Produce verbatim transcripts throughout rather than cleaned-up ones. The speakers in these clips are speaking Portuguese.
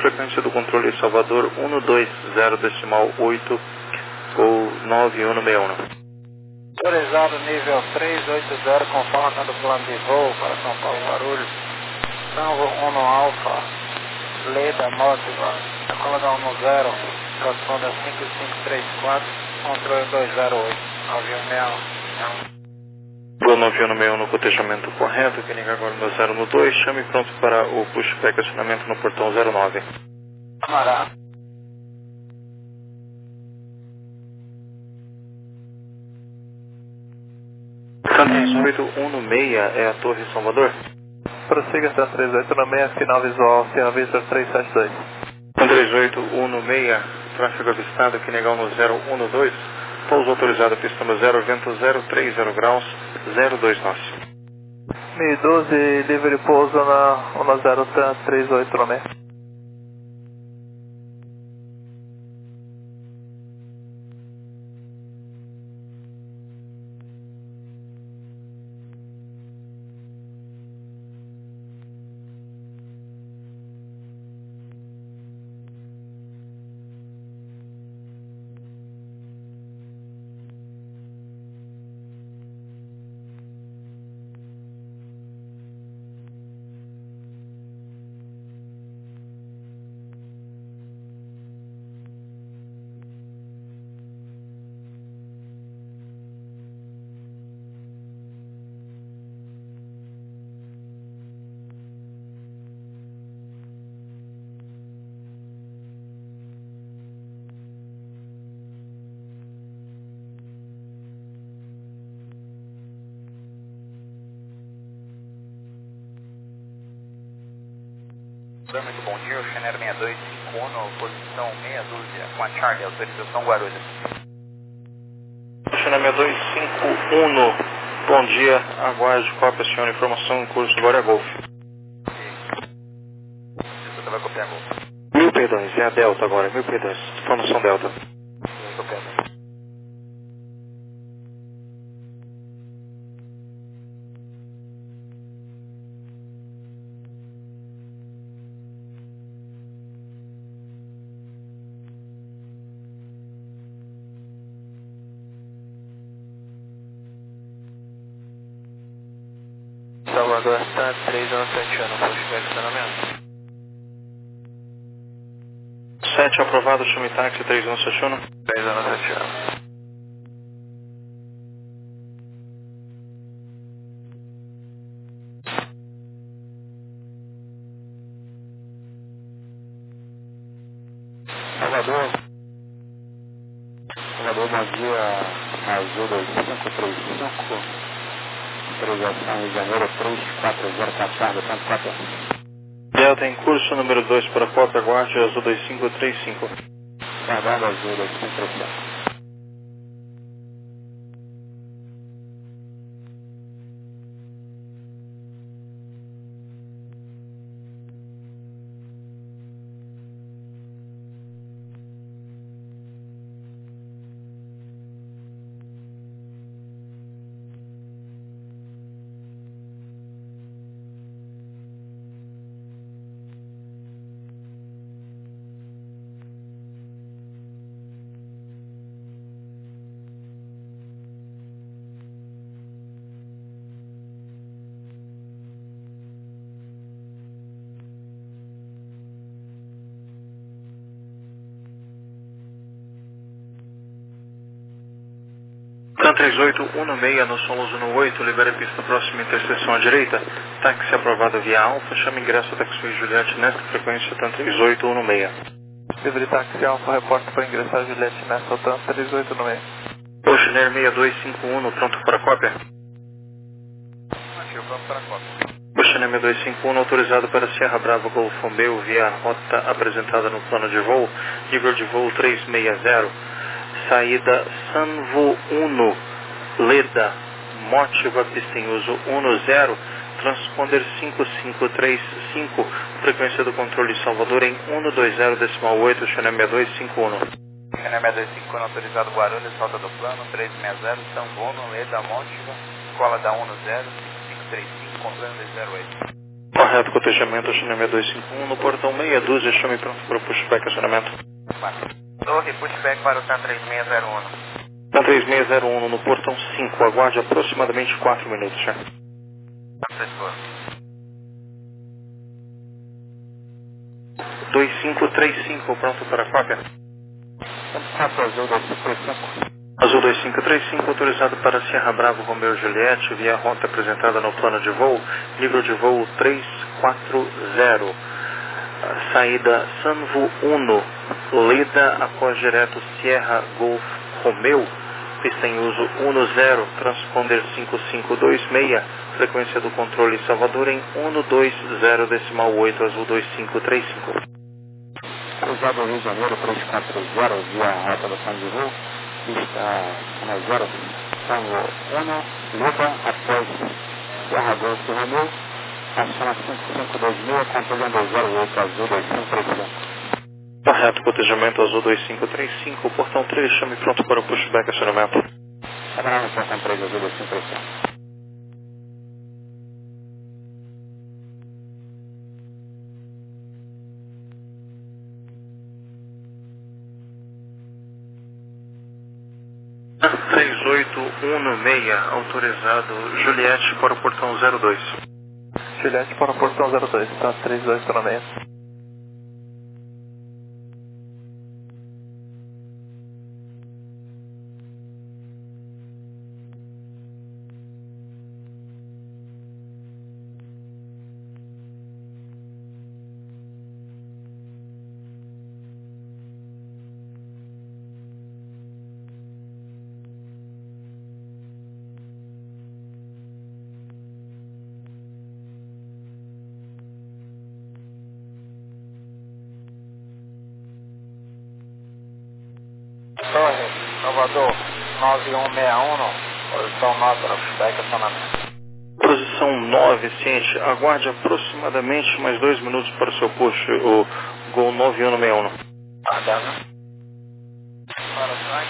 frequência do controle Salvador um dois zero decimal oito ou nove um seis um. Autorizado nível três oito zero, conforme do plano de voo para São Paulo Guarulhos. Tango um Alfa, Leda Mótiva, decola da um zero, corresponde a cinco cinco três quatro, controle dois zero oito, nove um seis um. Voo nove um seis um no cotejamento correto, que liga agora no zero um dois, chame pronto para o pushback acionamento no portão zero nove. Camará. três oito um seis é a Torre Salvador. Prossiga Santa três oito um seis, sinal visual, Sierra Vista três sete dois. três oito um seis, tráfego avistado, que legal no zero um dois, pouso autorizado, pista no zero, vento zero três zero graus, zero dois nós. mil e doze, livre pouso na um zero três oito um seis. Muito bom dia, o Channel seis dois cinco um, posição meia dúzia, com a Charlie, autorização Guarulhos. Channel seis dois cinco um, bom dia, aguarde, cópia, senhor, informação em curso, agora é Golf. Você vai copiar Golf. Mil perdões, é a Delta agora, mil perdões, informação Delta. Vai copiar Golf. Salvador está três um sete um, pushback acionamento. sete aprovado, chame táxi três um sete um. três um sete um. Salvador. Salvador, bom dia. Azul dois cinco três cinco. Autorização Rio de Janeiro três quatro zero, passado, ponto quatro. Delta em curso, número dois para cópia, aguarde, Azul dois cinco três cinco. Guardado Azul dois cinco três cinco. três oito um seis, no Solos um oito, libera a pista próxima interseção à direita. Táxi aprovado via Alfa, chama ingresso Taxi Juliette nesta frequência, TAM três oito um seis. Livre táxi Alfa, repórter para ingressar Juliette nesta TAM três oito um seis. Oceaner seis dois cinco um, pronto para cópia. Ativo, pronto para cópia. Oceaner seis dois cinco um, autorizado para Sierra Bravo Golf Romeo via rota apresentada no plano de voo, nível de voo três seis zero. Saída Sanvo um, Leda, Mótiva, pista em uso um zero, transponder cinco cinco três cinco, frequência do controle Salvador em um dois zero decimal oito, Channel seis dois cinco um. Channel seis dois cinco um, autorizado Guarulhos, falta do plano, três seis zero, Sangono, Leda, Mótiva, escola da um zero, cinco cinco três cinco, controle dois zero oito. Correto, cotejamento, China dois cinco um, no portão meia dúzia, chame pronto para o pushback, acionamento. Torre, pushback para o TAM três seis zero um. TAM três seis zero um no portão cinco, aguarde aproximadamente quatro minutos, já. dois cinco três cinco, pronto para a cópia. Azul dois cinco três cinco, autorizado para Sierra Bravo Romeo Juliette, via rota apresentada no plano de voo, nível de voo três quatro zero. Saída Sanvo Uno, Leda após direto Sierra Golf Romeo, pista em uso um zero, transponder cinco cinco dois seis, frequência do controle Salvador em um dois zero decimal oito, Azul dois cinco três cinco. Cruzado Rio de Janeiro três quatro zero, via rota do plano de voo, pista um zero, Sanvo Uno, Leda após Sierra Golf Romeo, aciona cinco cinco dois seis, controle dois zero oito, Azul dois cinco três cinco. Correto, cotejamento Azul dois cinco três cinco, portão três, chame pronto para o pushback, acionamento. Aguarde portão três, Azul dois cinco três cinco. três oito um seis, autorizado Juliette para o portão zero dois. Juliette para o portão zero dois, tá três dois para meia. Torre, Salvador, nove um seis um, posição nove para pushback, acionamento. Posição nove, ciente, aguarde aproximadamente mais dois minutos para o seu push, o Gol nove um seis um. Aguarda. Para o track,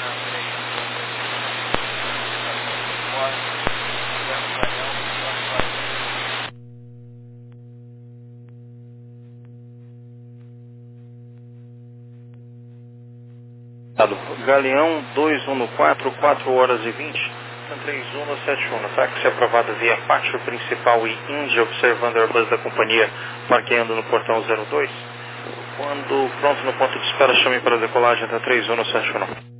Galeão dois um quatro, quatro horas e vinte, três um sete um, táxi aprovado via pátio principal e Índia, observando a Airbus da companhia, parqueando no portão zero dois. Quando pronto no ponto de espera, chame para decolagem até três um sete um.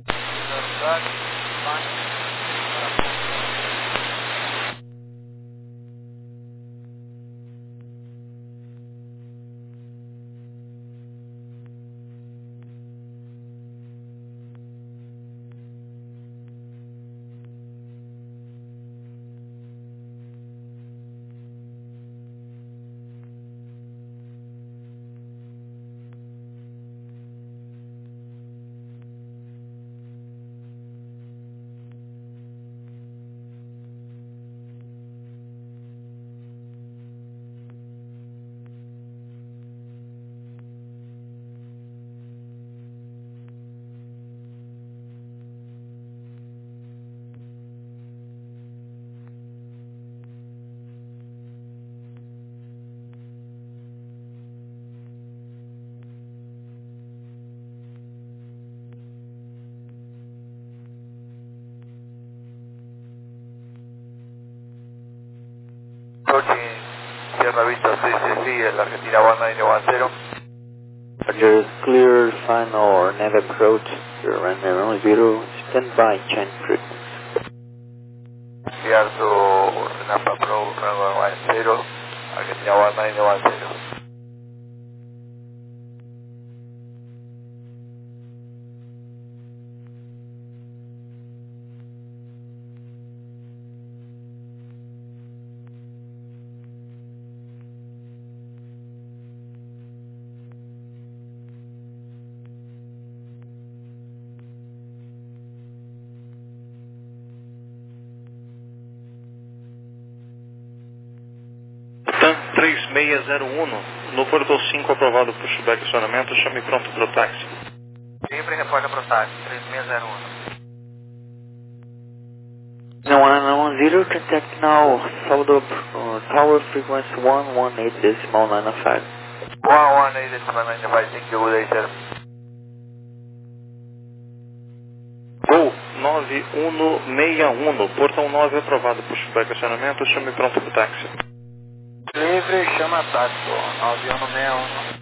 Approaching Sierra Vista C C C, el Argentina one nine one zero. Roger, clear, final, nav approach, your runway zero, stand by, change frequency. Clear to Napa Pro, runway one zero, Argentina one nine one zero. três seis zero um, no portão cinco aprovado pushback acionamento, chame pronto para o táxi. Sempre reporta para o táxi, três seis zero um. No one one zero, contact now, Salvador, uh, Tower frequency one one eight decimal nine five. one one eight decimal nine five, thank you, good day, sir. Gol nove um seis um, portão nove aprovado, pushback acionamento, chame pronto para o táxi. Livre, chama táxi, nove um seis um.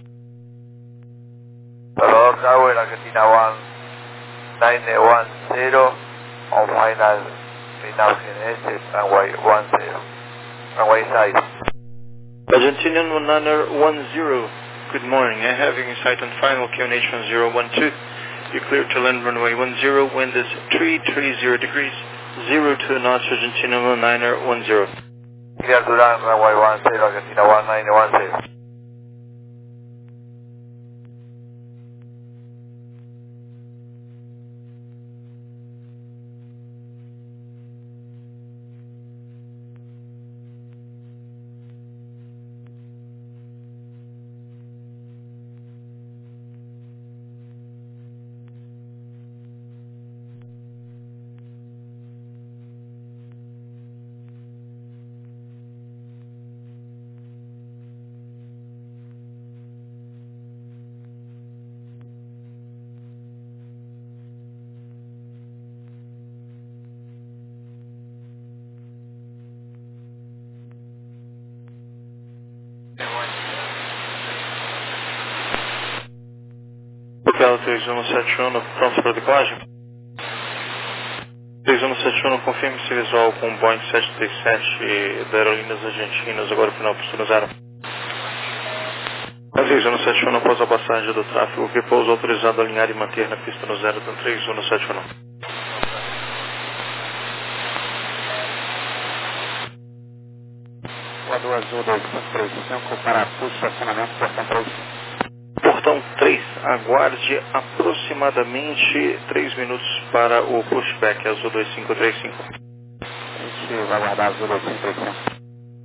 Hello, Tower, Argentina one nine one zero, on final, final G N S, runway one zero, runway side. Argentinian one niner one zero, good morning, I have you in sight on final Q N H one zero one two. You clear to land runway one zero, wind is three three zero degrees, zero two knots, Argentina one niner one zero. Clear to land runway one zero, Argentina one nine one zero. Hotel três um sete um, pronto para decolagem? três um sete um, confirme-se visual com o Boeing sete três sete da Aerolíneas Argentinas, agora final pista zero. três um sete um, após a passagem do tráfego, que pouso autorizado a alinhar e manter na pista no zero, então três um sete um. Voador Azul dois três cinco para push estacionamento portão três. Portão três, aguarde aproximadamente três minutos para o pushback, Azul dois cinco três cinco. A gente vai aguardar Azul dois cinco três cinco.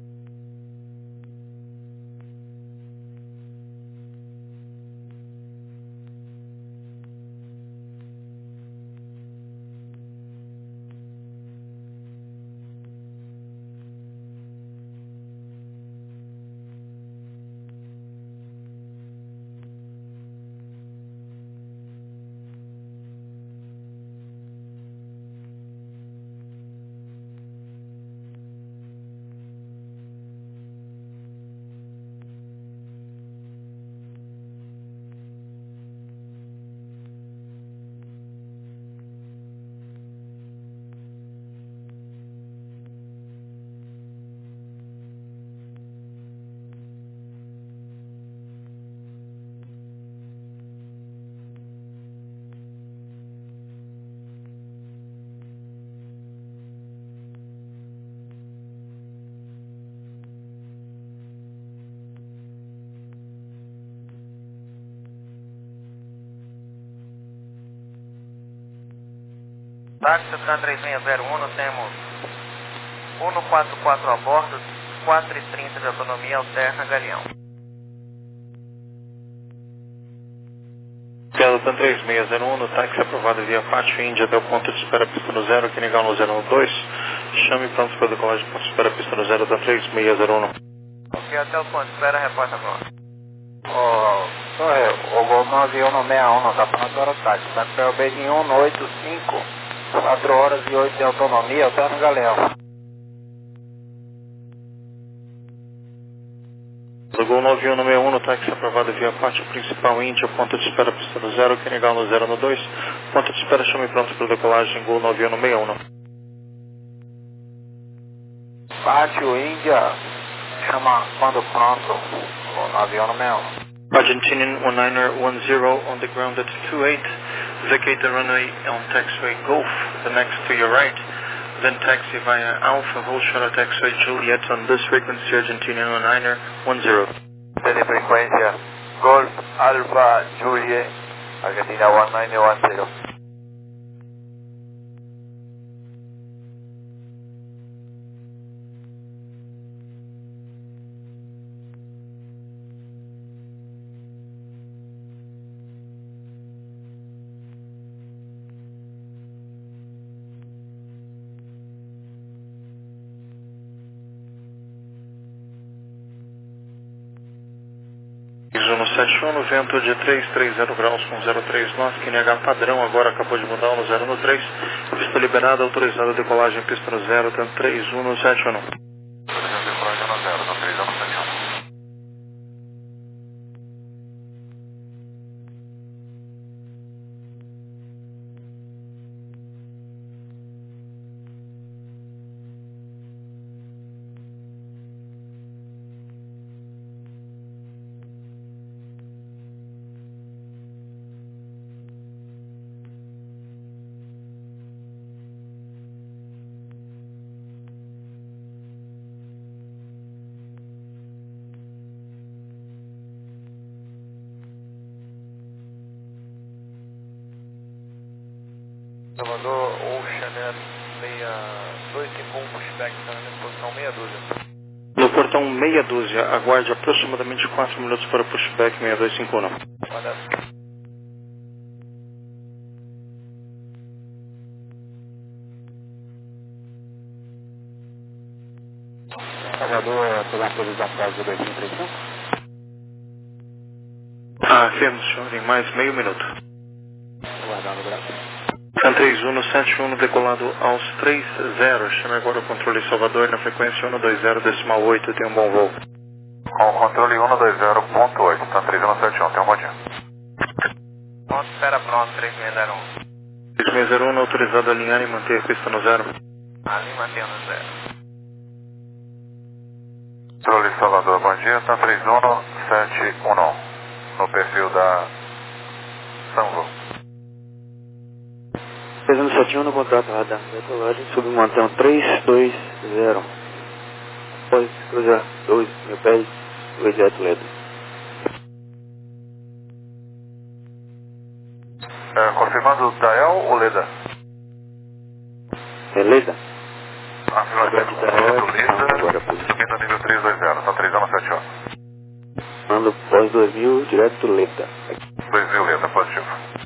Táxi T A M três seis zero um, temos cento e quarenta e quatro a bordo, quatro e trinta de autonomia, alterna Galeão. Delta três seis zero um, no táxi aprovado via Pátio Índia até o ponto de espera pista no zero, que negar no zero um dois. Chame pronto para decolagem, ponto de espera pista no zero, Delta três seis zero um. Ok, até o ponto de espera, reporta agora. Ô, sou eu, o Gol nove um seis um, tá falando do táxi, tá com o B de um oito cinco, quatro horas e oito de autonomia, alterna Galeão. Gol nove um seis um, no táxi aprovado via Pátio Principal Índia, ponto de espera pista no zero, que negar no zero um dois. Ponto de espera, chame pronto para decolagem, Gol nove um seis um. Pátio Índia, chama quando pronto, o nove um seis um. Argentinian one niner one zero on the ground at two eight. Vacate the runway on taxiway Golf, the next to your right. Then taxi via Alpha, hold shuttle taxiway Juliet on this frequency, Argentinian one niner one zero. De frecuencia Golf Alpha Juliet, Argentina one nine one zero. sete um, vento de trezentos e trinta graus com zero três nós, Q N H padrão, agora acabou de mudar no zero um três, pista liberada, autorizada decolagem, pista no zero, tanto três um sete um. Salvador, Ocean seis dois cinco um, pushback, está na posição meia dúzia. No portão meia dúzia, aguarde aproximadamente quatro minutos para o pushback seis dois cinco um. Salvador, pela previsão para o dois mil e trinta e cinco? Ah, afirmo, senhor, em mais meio minuto. Aguardando o Brasil. San três um sete um decolado aos três zero. Chame agora o controle Salvador na frequência um dois zero decimal oito. Tenha um bom voo. Com o controle um dois zero ponto oito. San três um sete um. Tenha um bom dia. Pronto, espera pronto, três seis zero um. três seis zero um autorizado a alinhar e manter a pista no zero. Ali mantendo zero. Controle Salvador, bom dia. San três um sete um. No perfil da Sanvo. três um sete um no contrato radar. Decolagem submontão três dois zero. Pode cruzar dois mil pés, objeto Leda. É, confirmando Dael ou Leda? É Leda? Afirmando Leda, agora subindo a nível três dois zero, são três um sete um. mando pós dois mil, direto Leda. dois mil Leda, positivo.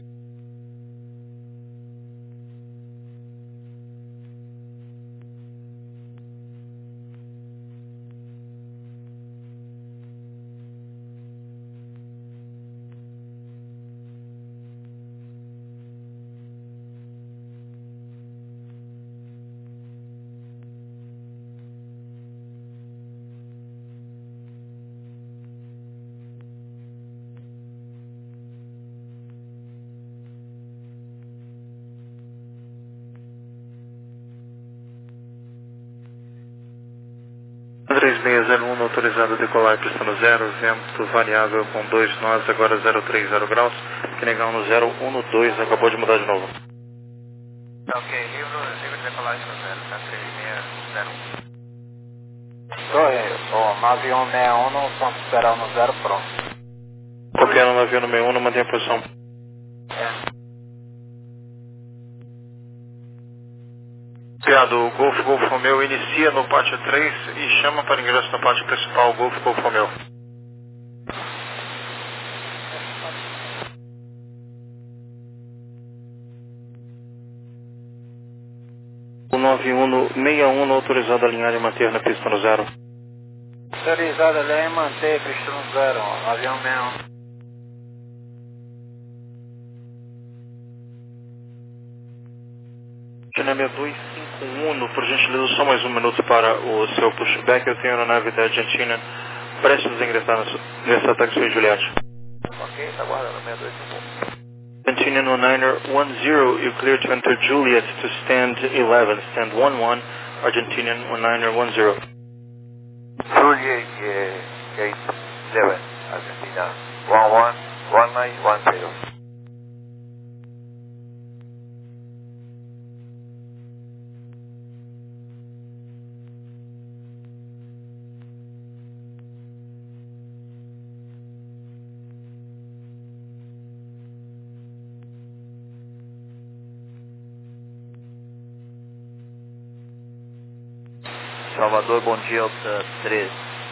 três seis zero um autorizado a decolar pista no zero, vento variável com dois nós, agora zero três zero graus, Q N H no zero um dois, acabou de mudar de novo. Ok, livro, livro de decolagem no zero, tá três seis zero um. Oi, o nove um seis um no ponto esperar no zero, pronto. Copiando nove um seis um, mantenha a posição. É. Piado, Golf Golf Romeo inicia no pátio três e chama para ingresso no pátio principal, Golf Golf Romeo. O nove um seis um autorizado a alinhar e manter na pista no zero. Autorizado ali e manter pista no zero, nove um seis um. Dinâmia dois cinco um, por gentileza, só mais um minuto para o seu pushback. Eu tenho a nave da Argentina prestes a ingressar nessa taxi Juliette. Ok, está aguardando, seis dois cinco um. Argentinian one niner one zero, you clear to enter Juliet to stand eleven, stand one one, Argentinian one niner one zero. Juliet, uh, gate eleven, Argentina, one one, one nine one zero. Salvador, bom dia, Alta três.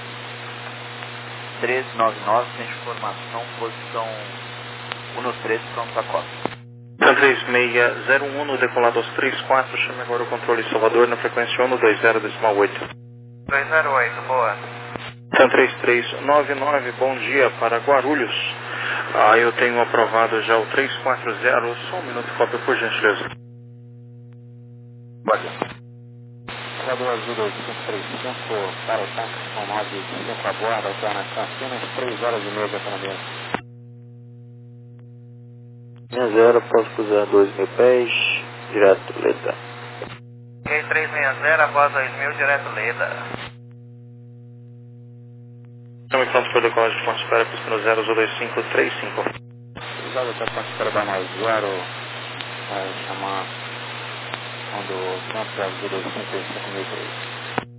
três nove nove, sem informação, posição um três, pronto a costa. três seis zero um, decolado aos três quatro, chame agora o controle Salvador na frequência um dois zero decimal oito. dois zero oito, boa. TAM três três nove nove, bom dia para Guarulhos. Ah, eu tenho aprovado já o três quatro zero, só um minuto, cópia por gentileza. Pode. Salvador Azul dois cinco três cinco para o táxi com nove cinco a bordo, alterna Campinas, três horas e meia de autonomia. seis zero, posso cruzar dois mil pés, direto Leda. Ok, três seis zero, após dois mil, direto Leda. Chame pronto para decolagem de ponte espera, pista no zero dois cinco três cinco. Cruzado até ponte espera da mais zero, vai chamar quando Santos Azul dois cinco três cinco mil três.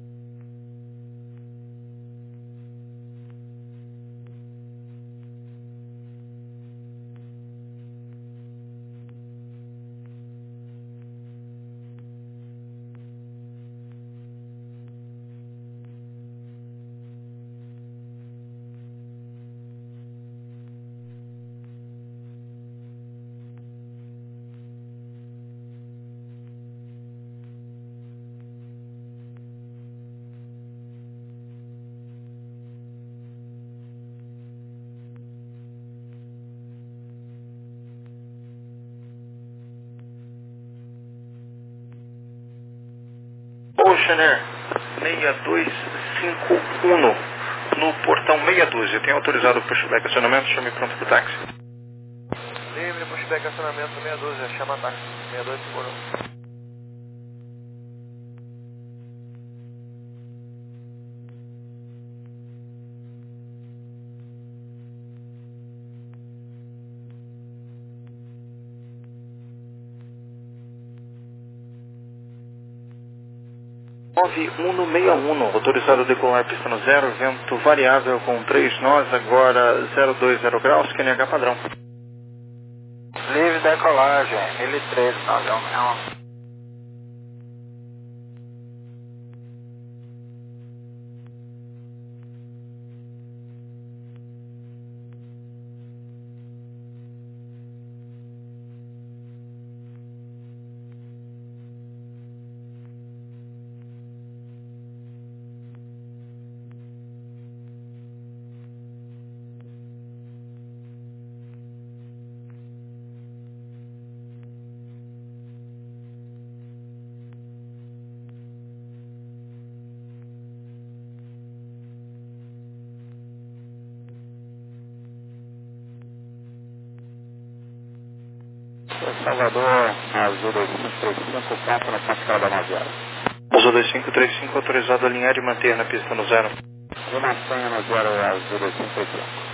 Ocean Air seis dois cinco um no portão meia dúzia. Tem autorizado o pushback acionamento, chame pronto para o táxi. Livre, pushback acionamento meia dúzia, chama táxi, seis dois cinco um. nove um seis um, autorizado a decolar pista no zero, vento variável com três nós, agora zero dois zero graus, Q N H padrão. Livre decolagem, mil e treze, padrão. Salvador Azul dois cinco três cinco, ponto na ponte espera da mais zero. Azul dois cinco três cinco, autorizado a alinhar e manter na pista no zero. E mantenha no zero Azul dois cinco três cinco.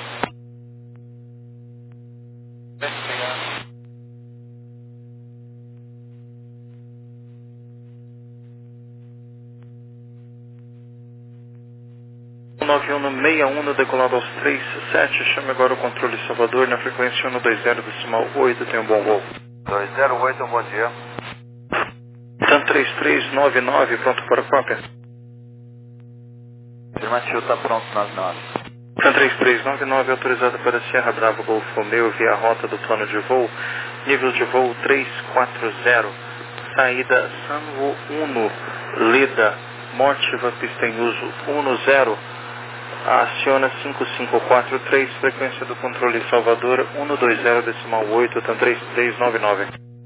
nove um seis um no decolado aos três sete, chame agora o controle Salvador na frequência um dois zero decimal oito, tem um bom voo. dois zero oito, um bom dia. TAM três três nove nove, pronto para cópia. Afirmativo, está pronto nas nove. TAM três três nove nove, autorizado para Sierra Bravo Golf Romeo via rota do plano de voo, nível de voo três quatro zero, saída Sanvo um, Leda, Mótiva, pista em uso um zero, aciona cinco cinco quatro três, frequência do controle Salvador um dois zero decimal oito, TAM três três nove nove.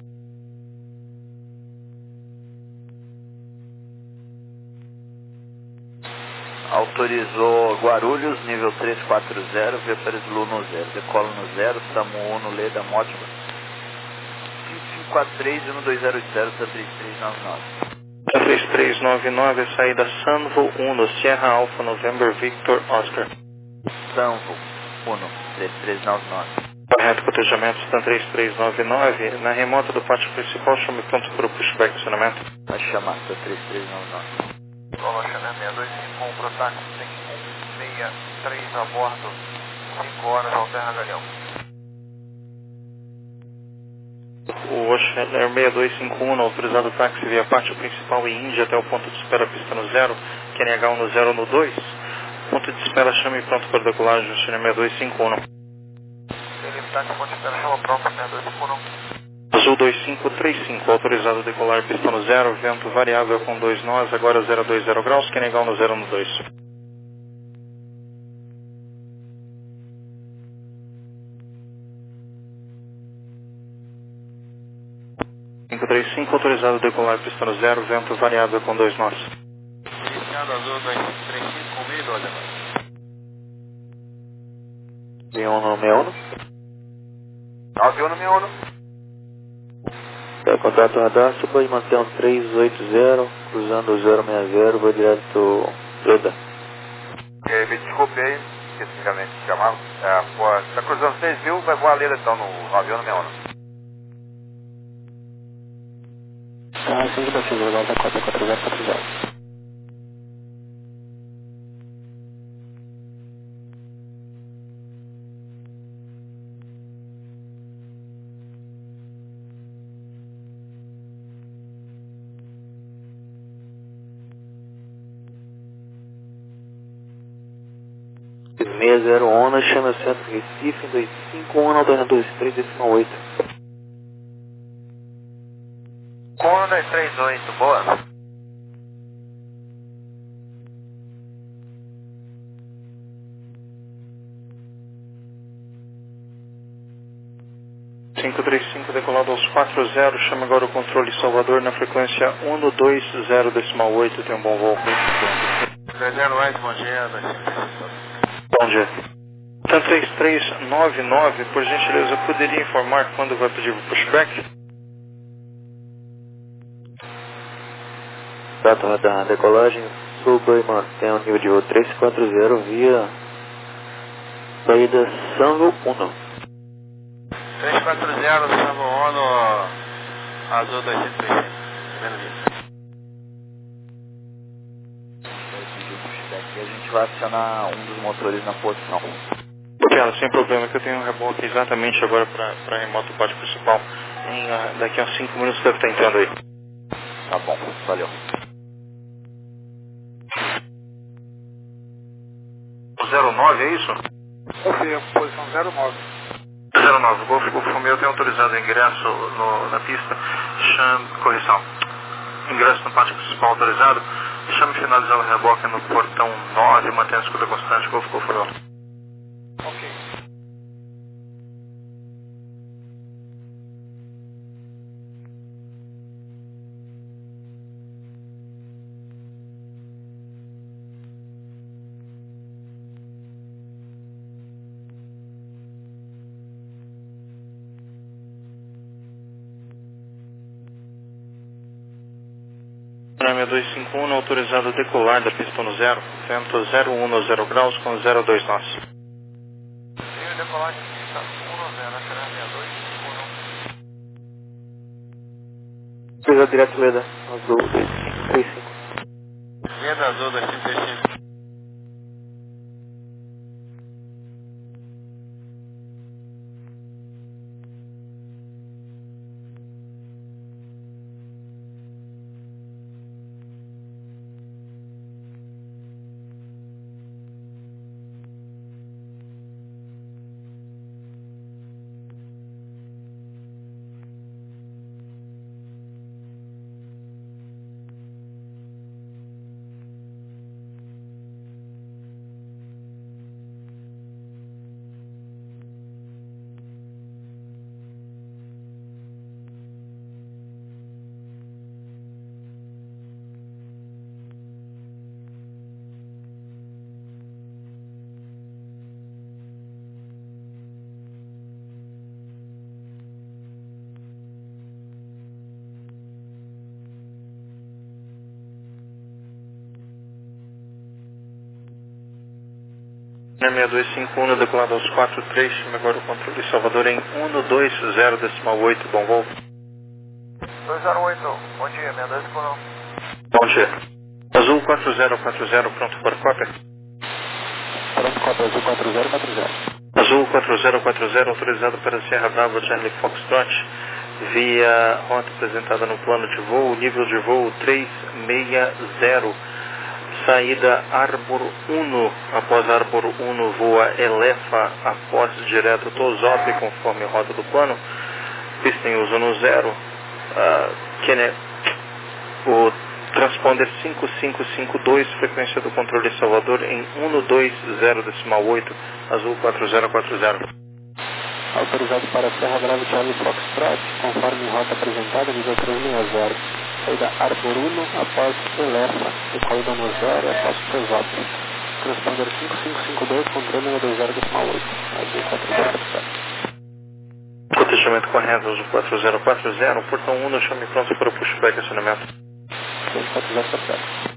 Autorizou Guarulhos, nível três quatro zero, via para Zulu no zero. Decola no zero, Samu um no Leda, Mótiva. cinco cinco quatro três, um dois zero oito zero, TAM três três nove nove. TAM três três nove nove, saída Sanvo um no Sierra Alpha November Victor Oscar. Sanvo um, três três nove nove. Correto, cotejamento TAM três três nove nove, na remota do pátio principal, chame pronto para o pushback acionamento. Vai chamar, TAM três três nove nove. Ocean seis dois cinco um, pro táxi, tem um seis três a bordo, cinco horas, alterna Galeão. O Ocean Air seis dois cinco um, autorizado táxi via pátio principal e Índia até o ponto de espera pista no zero, Q N H um no zero no dois. Ponto de espera, chame pronto para decolagem, Ocean Air seis dois cinco um. Ele táxi, ponto de espera, chama pronto, seis dois cinco um. Azul dois cinco três cinco, autorizado a decolar pista no zero, vento variável com dois nós, agora zero dois zero graus, Q N H um no zero no dois. cinco três cinco, autorizado decolar, pista no zero, vento variável com dois nós. Iniciado azul dois cinco três cinco, com mil e doze agora. vinte e um no sessenta e um. nove um no sessenta e um. É, contato radar, suba e mantenha três oito zero, cruzando o zero seis zero, vou direto Leda. É, me desculpe aí, especificamente chamava. É, pô, está cruzando seis mil, vai voar a Leda então no nove um no sessenta e um. Ah, cinco dois seis, levanta quatro quatro zero quatro zero. seis zero ONA, chama Centro Recife, dois cinco um, dois três decimal oito. um dois três oito, boa. cinco três cinco, decolado aos quatro zero, chama agora o controle Salvador na frequência um dois zero decimal oito, tem um bom voo. três zero oito, bom dia, dois cinco três cinco. Bom dia. Então três três nove nove, por gentileza, poderia informar quando vai pedir o pushback? Contato radar, decolagem, suba e mantenha o nível de voo três quatro zero via saída Sango um. três quatro zero, Samba Ono, azul dois cinco três cinco. Vendo isso. A gente vai acionar um dos motores na posição. Tiago, sem problema, que eu tenho um reboque exatamente agora para remoto pátio principal. Em, uh, daqui a uns cinco minutos deve estar entrando aí. Tá bom, valeu. zero nove, é isso? Confia, posição zero nove. zero nove, Golf Golf Romeo tem autorizado o ingresso no, na pista. Chame, correção. Ingresso no pátio principal autorizado. Chame finalizar o reboque no portão nove, mantendo a escuta constante, Golf Golf Romeo. Ok. seis dois cinco um, autorizado a decolar da pista no zero, vento zero um no zero graus com zero dois nós. Rio decolagem pista um zero, será seis dois cinco um. Pisa direto Leda, azul dois cinco três cinco. Leda azul dois cinco três cinco. seis dois cinco um, decolado aos quatro três, chama agora o controle Salvador em um dois zero decimal oito, bom voo. dois zero oito, bom dia, seis dois cinco um. Bom dia. Azul quatro zero quatro zero, pronto para cópia? Pronto, quatro azul quatro zero quatro zero. Azul quatro zero quatro zero, autorizado para Sierra Bravo Charlie Foxtrot, via rota apresentada no plano de voo, nível de voo três seis zero, saída Arbor um, após Arbor um voa Elefa, após direto Tosop, conforme a rota do plano, pista em uso no zero, uh, Kene, o transponder cinco cinco cinco dois, frequência do controle de Salvador em um dois zero decimal oito, azul quatro zero quatro zero. Autorizado para Serra Brava Charlie Foxtrot, conforme rota apresentada, nível três seis zero. Saída Arbor Uno, após Elefa, decola da zero, após Pesópolis. Transponder cinco cinco cinco dois, controle número dois zero oito, A D quatro zero sete. Contestamento correto, uso quatro zero quatro zero, portão um, chame pronto para o pushback acionamento. quatro zero sete.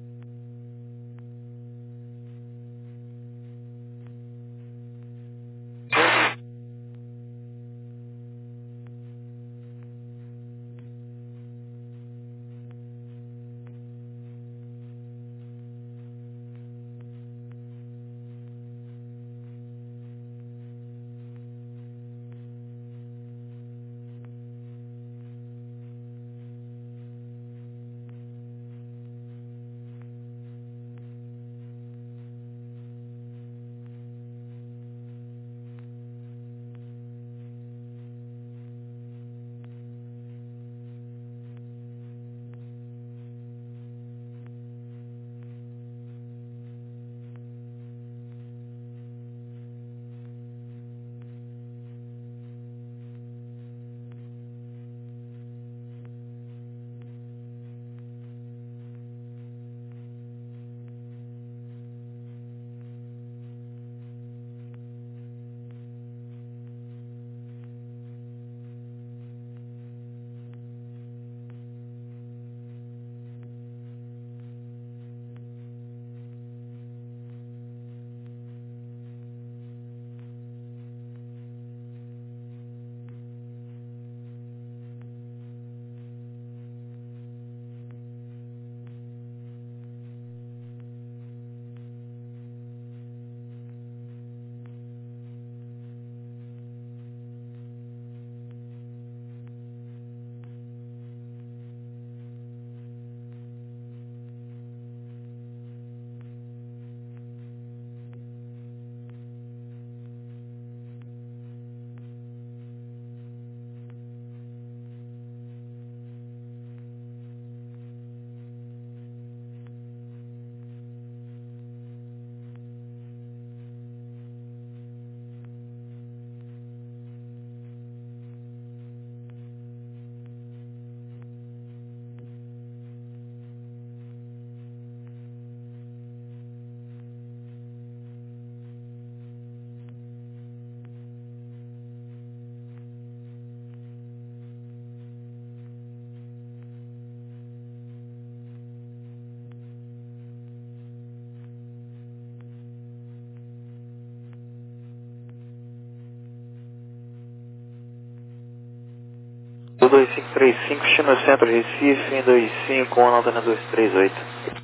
dois cinco três cinco, Chino Centro, Recife, dois cinco um, Antena dois três oito.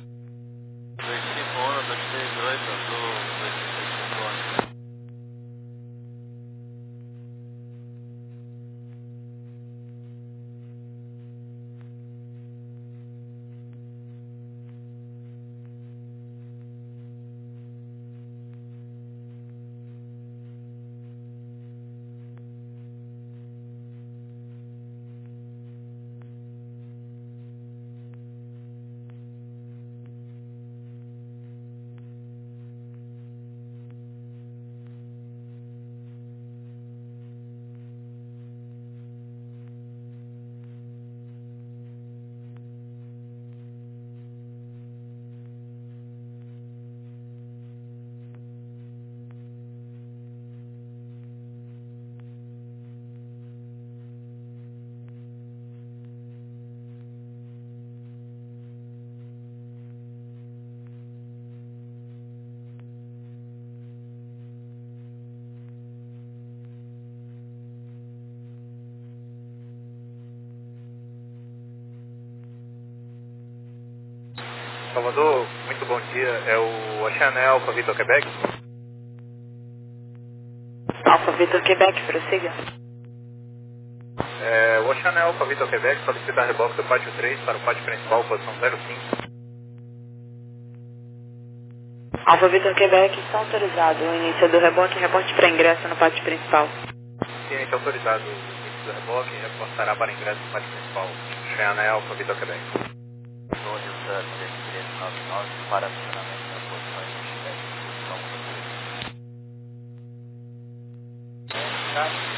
dois cinco um, dois três oito, Azul, dois cinco cinco um. Salvador, muito bom dia. É o Oceané Alfa Vitor Quebec? Alfa Vitor Quebec, prossiga. É, o Oceané Alfa Vitor Quebec solicita reboque do pátio três para o pátio principal, posição zero cinco. Alfa Vitor Quebec, está autorizado o início do reboque e reporte para ingresso no pátio principal. Sim, está autorizado o início do reboque e reportará para ingresso no pátio principal. Oceané Alfa Vitor Quebec. Sonilsa três três nove nove para acionamento da posição de pushback, posição um dois três.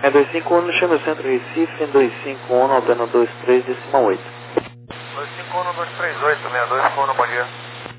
É dois cinco um no Chama Centro Recife, dois cinco um, Albano dois três, decimal oito. dois cinco um, dois três oito, seis dois, Cono, bom dia.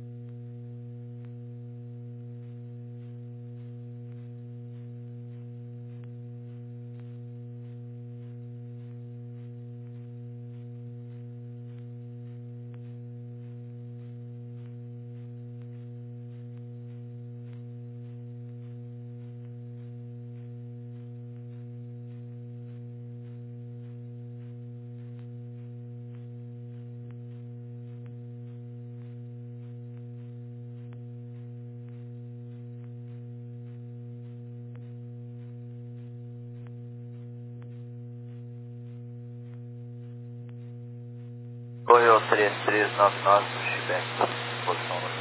Correio três três nove nove, Chibé, posição no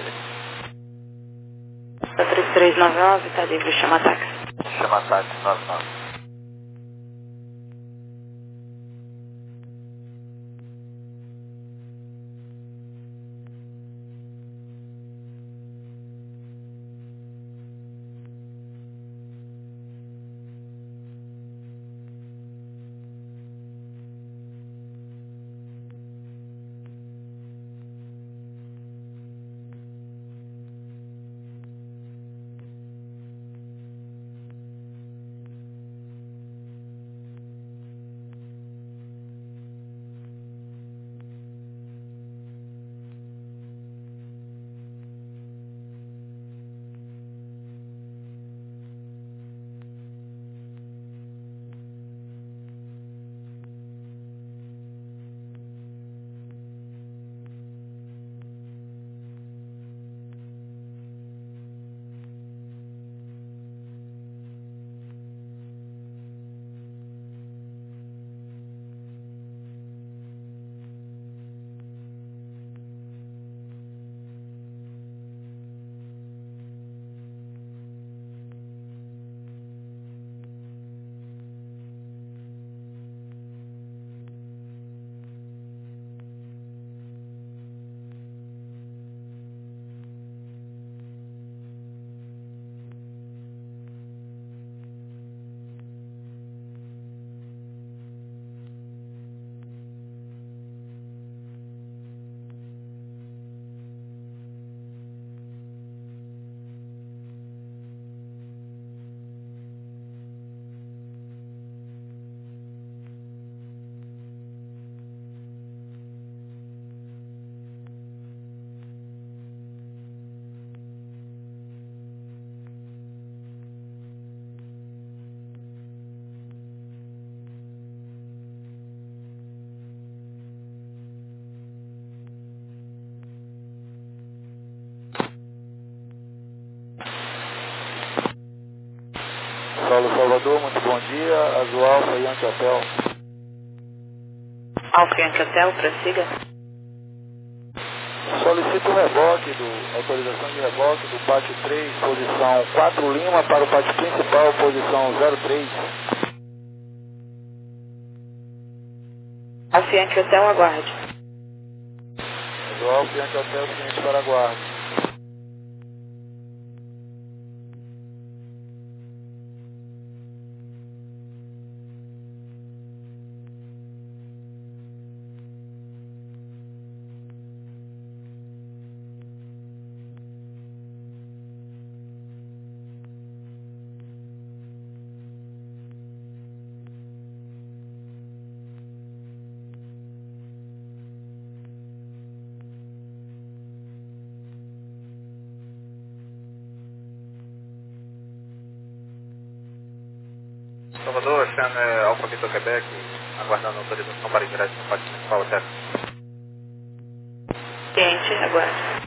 três. três três nove nove, tá livre, chama táxi. Chama táxi nove nove. Paulo Salvador, muito bom dia. Azul Alfa, Yankee Hotel. Alfa Yankee Hotel, prossiga. Solicito o reboque, do, autorização de reboque do pátio três, posição quatro Lima, para o pátio principal, posição zero três. Alfa Yankee Hotel, aguarde. Azul Alfa, Yankee Hotel, seguinte para aguarde. Salvador, Oceano é Alfa Vitor Quebec, aguardando autorização para ingresso no pátio principal, hotel. Cliente, aguarde.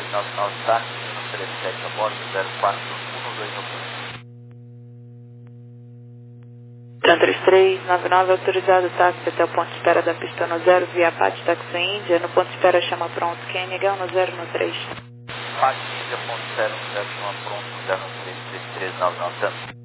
nove nove táxi, no trinta e sete a bordo, zero quatro um dois oito. Tran três três nove nove, autorizado táxi até o ponto de espera da pista no zero, via Apache Taxi Índia, no ponto de espera chama pronto, Kennegan no zero no três. Apache Índia, ponto zero no zero, chama pronto, no zero no três, três três nove nove, tanto.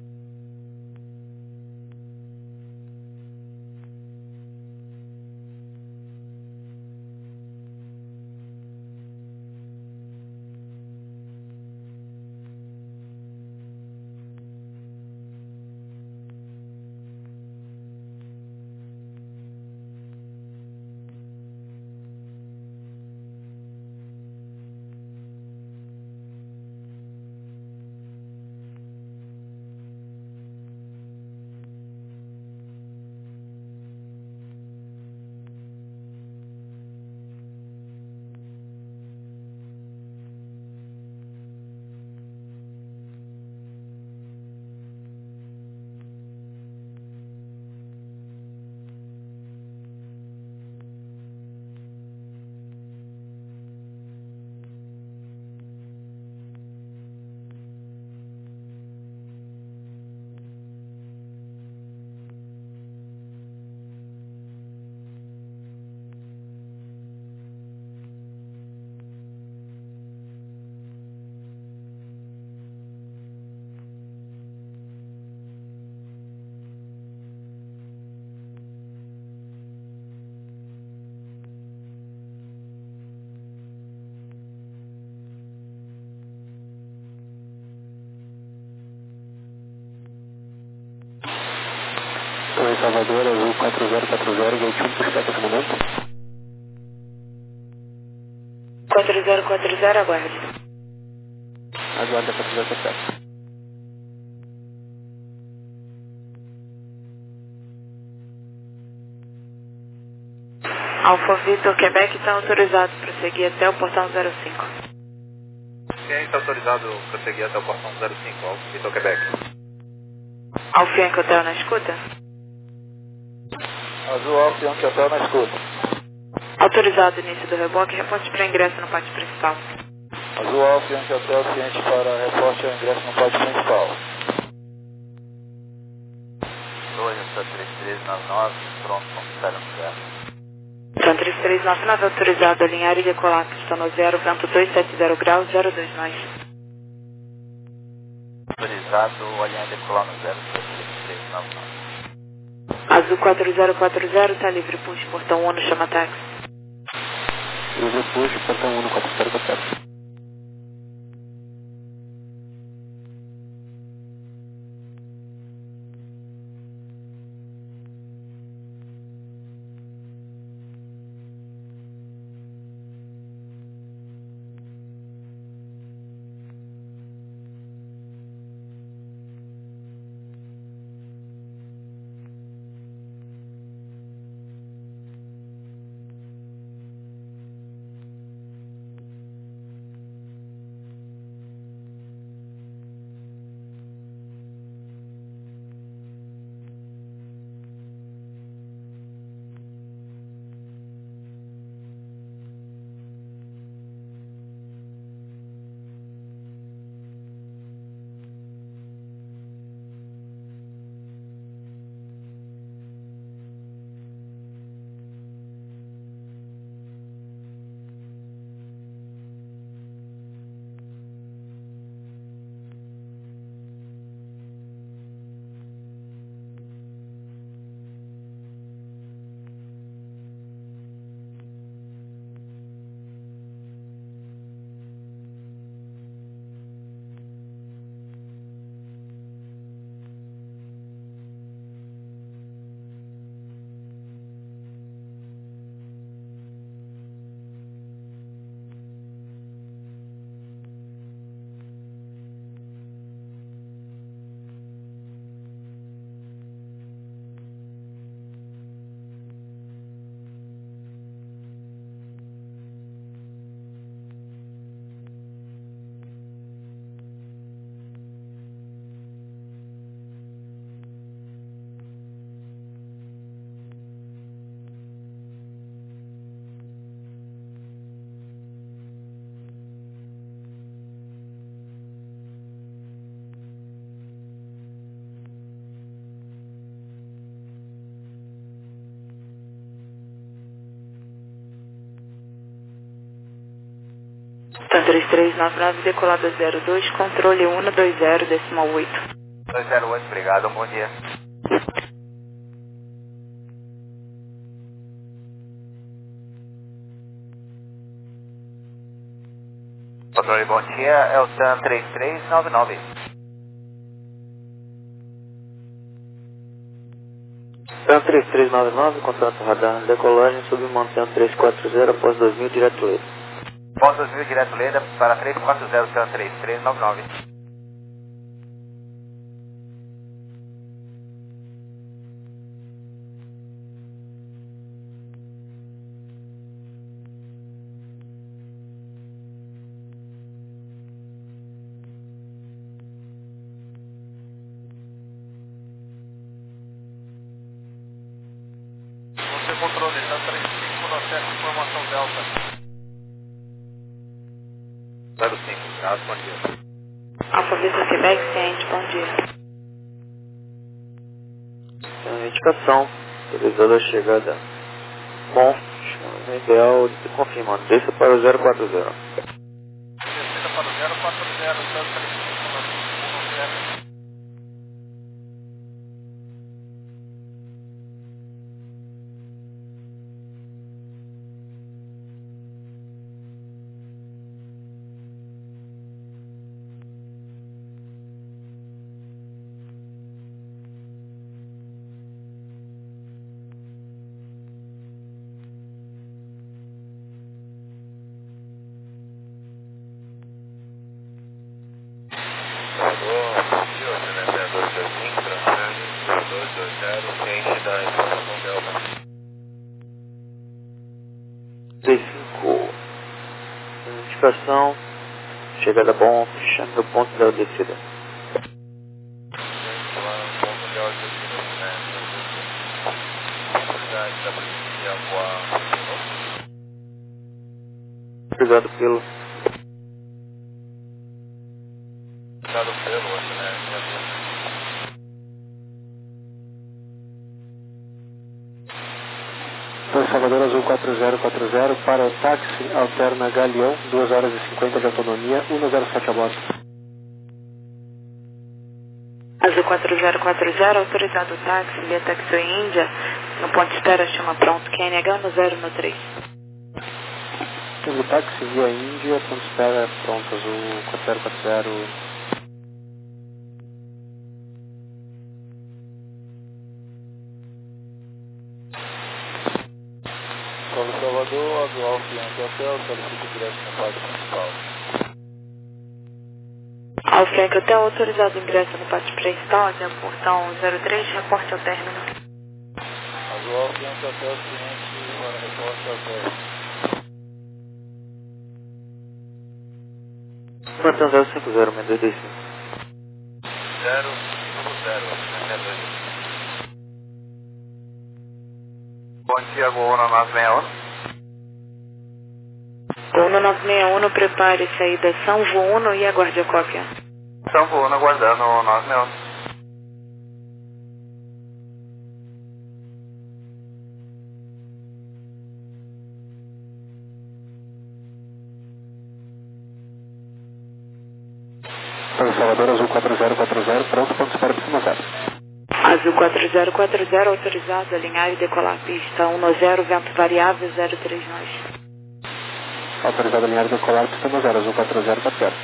Oi, Salvador, Azul quatro zero quatro zero, gate um, por esse momento. quatro zero quatro zero, aguarde. Aguarda quatro zero quatro zero. Alfa Vitor, Quebec está autorizado para prosseguir até o portão zero cinco. Quem está autorizado a prosseguir até o portão zero cinco, Alfa Vitor, Quebec? Alfa Yankee Hotel na escuta? Azul Alfa Yankee Hotel na escuta. Autorizado início do reboque, reporte para ingresso no pátio principal. Azul Alfa Yankee Hotel ciente para reporte ao ingresso no pátio principal. dois, três três nove nove, pronto, zero zero. Tran três três nove nove, autorizado a alinhar e decolar, pista no zero, vento dois sete zero graus, zero dois nós. Autorizado, alinhar e decolar no zero, três três nove nove. Azul quatro zero quatro zero, está livre, push, portão um, chama táxi. Livre push, portão um, quatro zero quatro zero. Tan três três nove nove, decolada zero dois, controle um dois zero, decimal oito. dois zero oito, obrigado, um bom dia. Controle, bom dia, é o Tan três três nove nove. Tan três três nove nove, contato radar, decolagem submontando três quatro zero após dois mil, direto Leda. Após dois mil, direto Leda, para três quatro zero, Tan três três nove nove. Você controle, Tan três cinco, processo de informação Delta. zero cinco, caso, bom dia. Alfabeto Quebec, ciente, bom dia. Tem uma indicação, autorizada a chegada. Bom, chama ideal, confirmando, desça para o zero quatro zero. Descida para o zero quatro zero, Tan três cinco nove zero. três cinco. Indicação, chegada bom, fechando o ponto da descida. Obrigado pelo. Obrigado pelo, né? Salvador Azul quatro zero quatro zero para o táxi alterna Galeão, duas horas e cinquenta de autonomia, um zero sete a bordo. Azul quatro zero quatro zero, autorizado o táxi via Taxi Índia, no ponto de espera chama pronto, Q N H no zero no três. Tendo táxi via Índia, ponto de espera pronto, Azul quatro zero quatro zero. Salvador, Azul Alfa Yankee Hotel, solicito direto no pátio principal. Alfa Yankee Hotel, autorizado o ingresso no pátio principal, até o portão zero três, reporte ao término. Azul Alfa Yankee Hotel, cliente, para reporte ao término. Mantém zero cinco zero, menos dois dois cinco. zero cinco zero, né, dois. Bom dia, Gol nove seis um. Gol no nove seis um, prepare saída São Vuno e aguarde a cópia. São Vuno, aguardando o nove seis um. Para Salvador Azul quatro zero quatro zero, pronto, ponto de espera para cima zero. Azul quatro zero quatro zero, autorizado a alinhar e decolar pista um zero, vento variável zero três nós. Autorizado a alinhar e decolar pista um zero, Azul quatro zero quatro zero.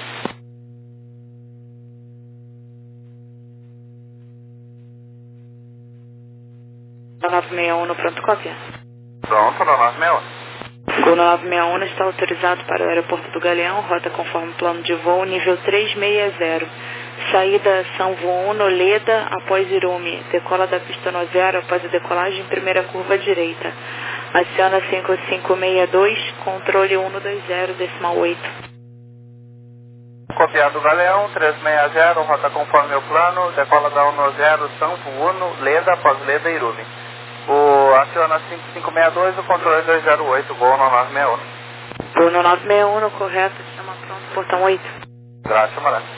nove seis um no pronto cópia. Pronto, no nove seis um. Gol no nove seis um está autorizado para o aeroporto do Galeão, rota conforme plano de voo, nível três seis zero. Saída São Vuno, Leda, após Irume. Decola da pista no zero após a decolagem, primeira curva direita. Aciona cinco cinco seis dois, controle um dois zero, decimal oito. Copiado Galeão, três seis zero, rota conforme o plano, decola da um zero, São Vuno, Leda, após Leda, Irume. O aciona cinco cinco seis dois, o controle dois zero oito, Gol no nove seis um. Gol no nove seis um, no correto, chama pronto, portão oito. Graças, Marana.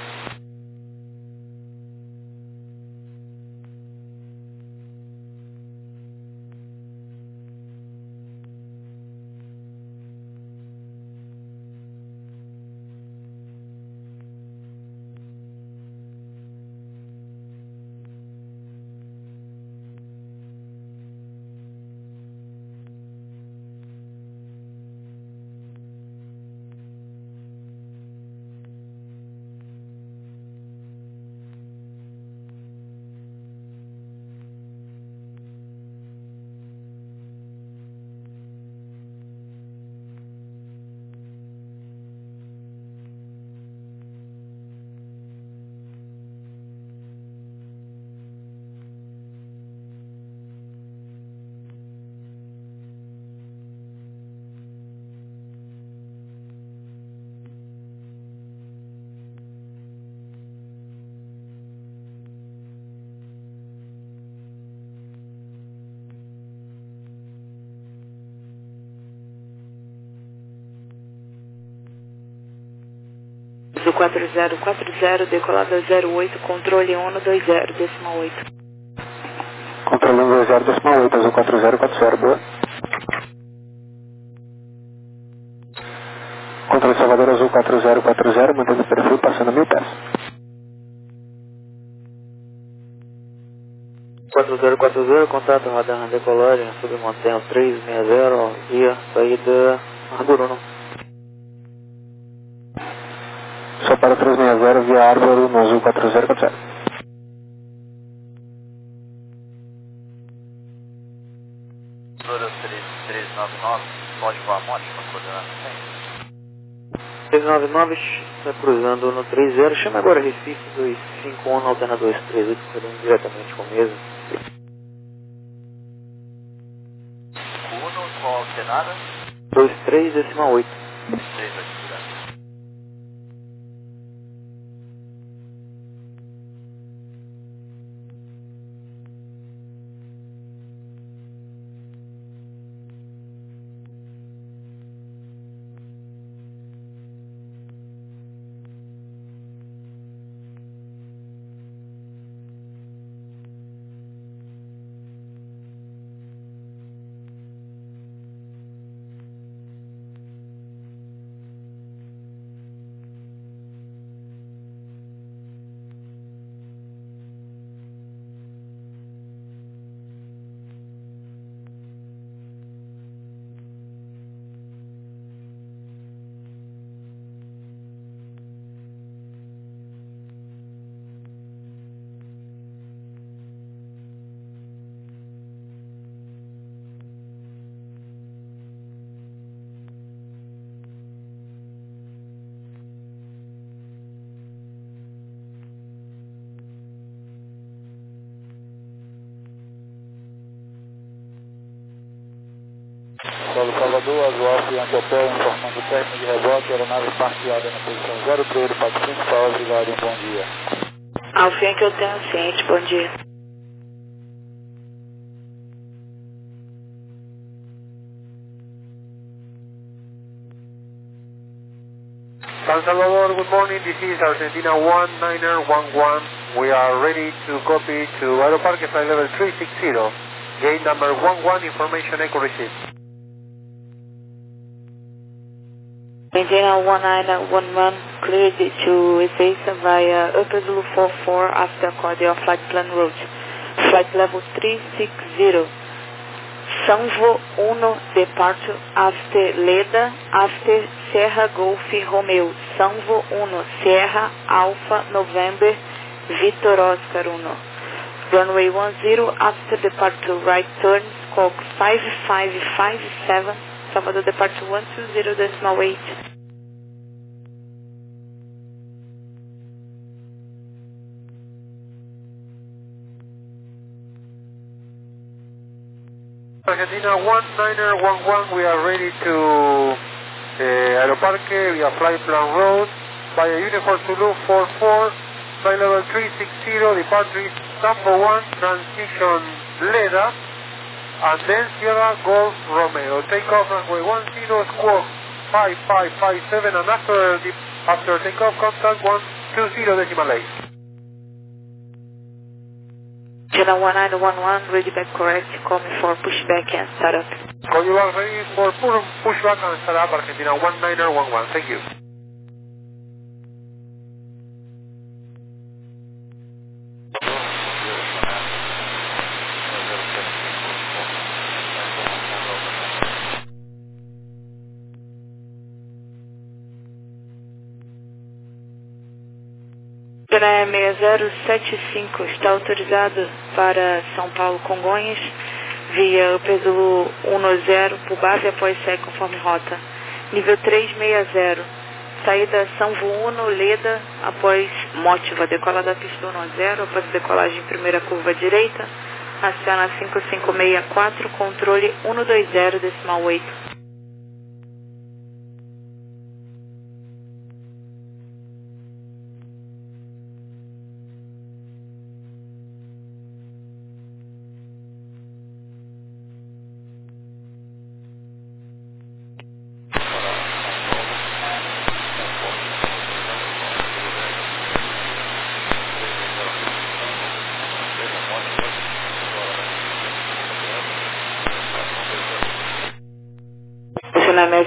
quatro zero quatro zero, decolada zero oito, controle um dois zero, decimal oito. Controle um dois zero, decimal oito, azul quatro zero quatro zero, boa. Controle Salvador, azul quatro zero quatro zero, mantendo o perfil, passando mil pés. quatro zero quatro zero, contato radar decolagem, submantenha três seis zero, via saída Árvore uno. Só para três seis zero, via Árvore uno, azul quatro zero quatro zero. três nove nove, pode voar a moto para coordenar três nove nove, está cruzando no três zero, chama agora Recife dois cinco um, alterna dois três oito, coordenando diretamente com o mesmo. Uno, qual alternada? dois três, decimal oito. três oito, obrigado. Solo Salvador, azul Alfa Yankee Hotel, informando o término de reboque, aeronave parqueada na posição zero três quatro cinco, para obrigado e um bom dia. Alfa Yankee Hotel, ciente, bom dia. San Salvador, good morning, this is Argentina one niner one one. We are ready to copy to Aeroparque flight level three six zero. Gate number one one, information echo received. Argentina one nine one one, cleared to Ezeiza via Upper Zulu four four after cordial flight plan route. Flight level three six zero. Sanvo uno, departure after Leda, after Sierra Golf Romeo. Sanvo uno, Sierra Alpha November, Victor Oscar uno. Runway one zero, after departure right turn, squawk five five five seven. Salvador departure one two zero, decimal eight. Argentina one niner one one, we are ready to uh, Aeroparque via flight plan road via Uniform Zulu four four, flight level three six zero, departure Sambo one, transition Leda, and then Sierra Golf Romeo. Takeoff runway one zero, squawk five five five seven, and after, the, after takeoff contact one two zero, decimal eight. Argentina one nine one one, ready back correct, call me for pushback and startup. Call you back ready for pushback and startup, Argentina one niner one one, thank you. seis zero sete cinco está autorizado para São Paulo Congonhas via Upper Zulu um zero por base após segue conforme rota. Nível três seis zero. Saída Sanvo uno, Leda após Mótiva. Decola da pista um zero após decolagem primeira curva direita. Aciona cinco cinco seis quatro, controle um dois zero, decimal oito.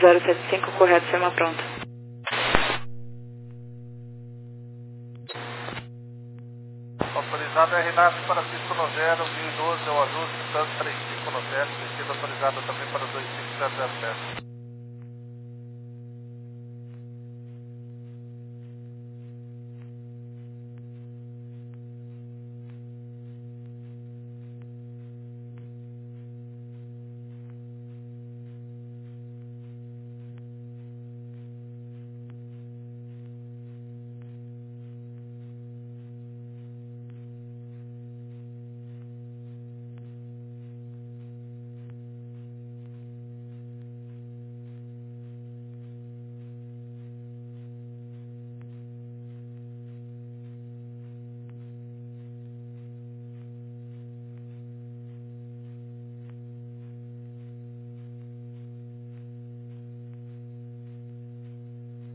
zero sete cinco, correto, Sema pronto. Autorizado R NAV para Cisco no zero, mil e doze é o ajuste, Santos três cinco no sete, descida autorizada também para dois cinco zero zero sete.